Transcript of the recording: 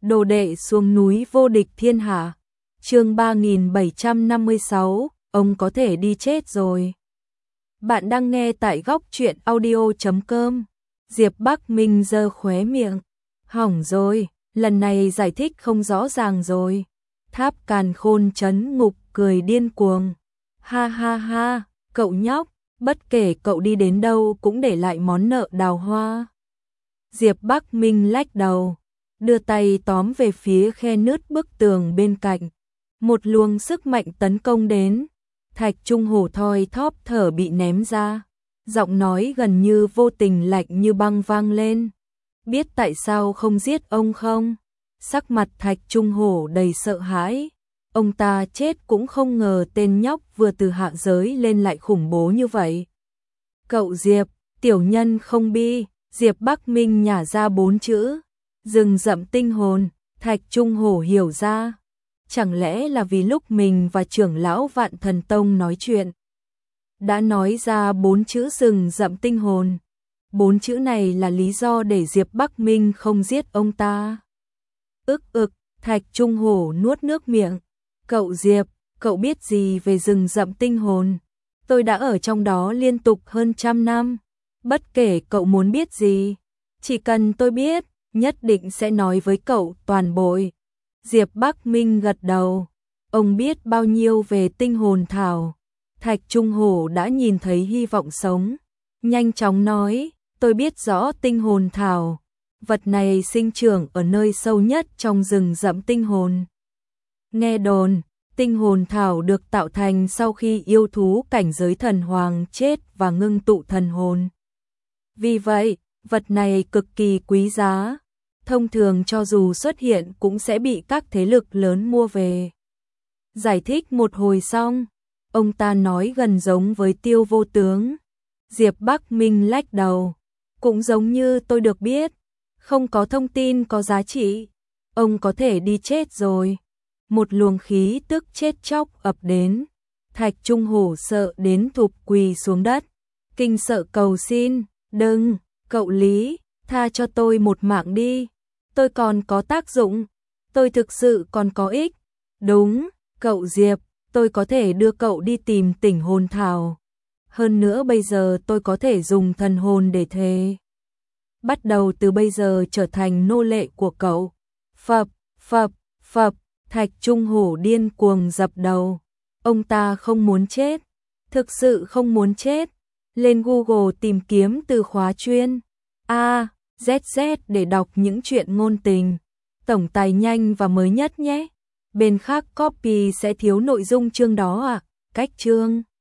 Đồ đệ xuống núi vô địch thiên hạ. Chương 3756, ông có thể đi chết rồi. Bạn đang nghe tại góc truyện audio.com. Diệp Bắc Minh giơ khóe miệng. Hỏng rồi, lần này giải thích không rõ ràng rồi. Tháp Càn Khôn trấn ngục cười điên cuồng. Ha ha ha, cậu nhóc, bất kể cậu đi đến đâu cũng để lại món nợ đào hoa. Diệp Bắc Minh lách đầu, đưa tay tóm về phía khe nứt bức tường bên cạnh. Một luồng sức mạnh tấn công đến. Thạch Trung Hổ thoi thóp thở bị ném ra. Giọng nói gần như vô tình lạnh như băng vang lên. Biết tại sao không giết ông không? Sắc mặt Thạch Trung Hổ đầy sợ hãi. Ông ta chết cũng không ngờ tên nhóc vừa từ hạ giới lên lại khủng bố như vậy. Cậu Diệp, tiểu nhân không bi. Diệp Bắc Minh nhả ra 4 chữ. Rừng rậm tinh hồn. Thạch Trung Hổ hiểu ra. Chẳng lẽ là vì lúc mình và trưởng lão Vạn Thần Tông nói chuyện đã nói ra 4 chữ rừng rậm tinh hồn. 4 chữ này là lý do để Diệp Bắc Minh không giết ông ta. Thạch Trung Hổ nuốt nước miệng. Cậu Diệp, cậu biết gì về rừng rậm tinh hồn? Tôi đã ở trong đó liên tục hơn 100 năm. Bất kể cậu muốn biết gì, chỉ cần tôi biết, nhất định sẽ nói với cậu toàn bộ. Diệp Bắc Minh gật đầu. Ông biết bao nhiêu về tinh hồn thảo. Thạch Trung Hổ đã nhìn thấy hy vọng sống. Nhanh chóng nói, tôi biết rõ tinh hồn thảo. Vật này sinh trưởng ở nơi sâu nhất trong rừng rậm tinh hồn. Nghe đồn, tinh hồn thảo được tạo thành sau khi yêu thú cảnh giới thần hoàng chết và ngưng tụ thần hồn. Vì vậy, vật này cực kỳ quý giá. Thông thường cho dù xuất hiện cũng sẽ bị các thế lực lớn mua về. Giải thích một hồi xong, ông ta nói gần giống với Tiêu Vô Tướng. Diệp Bắc Minh lách đầu. Cũng giống như tôi được biết, không có thông tin có giá trị. Ông có thể đi chết rồi. Một luồng khí tức chết chóc ập đến. Thạch Trung Hổ sợ đến thụp quỳ xuống đất. Kinh sợ cầu xin, đừng, cậu Lý, tha cho tôi một mạng đi. Tôi còn có tác dụng, tôi thực sự còn có ích. Đúng, cậu Diệp, tôi có thể đưa cậu đi tìm tỉnh hồn thảo. Hơn nữa bây giờ tôi có thể dùng thần hồn để thề. Bắt đầu từ bây giờ trở thành nô lệ của cậu. Phập, phập, phập, Thạch Trung Hổ điên cuồng dập đầu. Ông ta không muốn chết, thực sự không muốn chết. Lên Google tìm kiếm từ khóa chuyên ZZ để đọc những chuyện ngôn tình. Tổng tài nhanh và mới nhất nhé. Bên khác copy sẽ thiếu nội dung chương đó à? Cách chương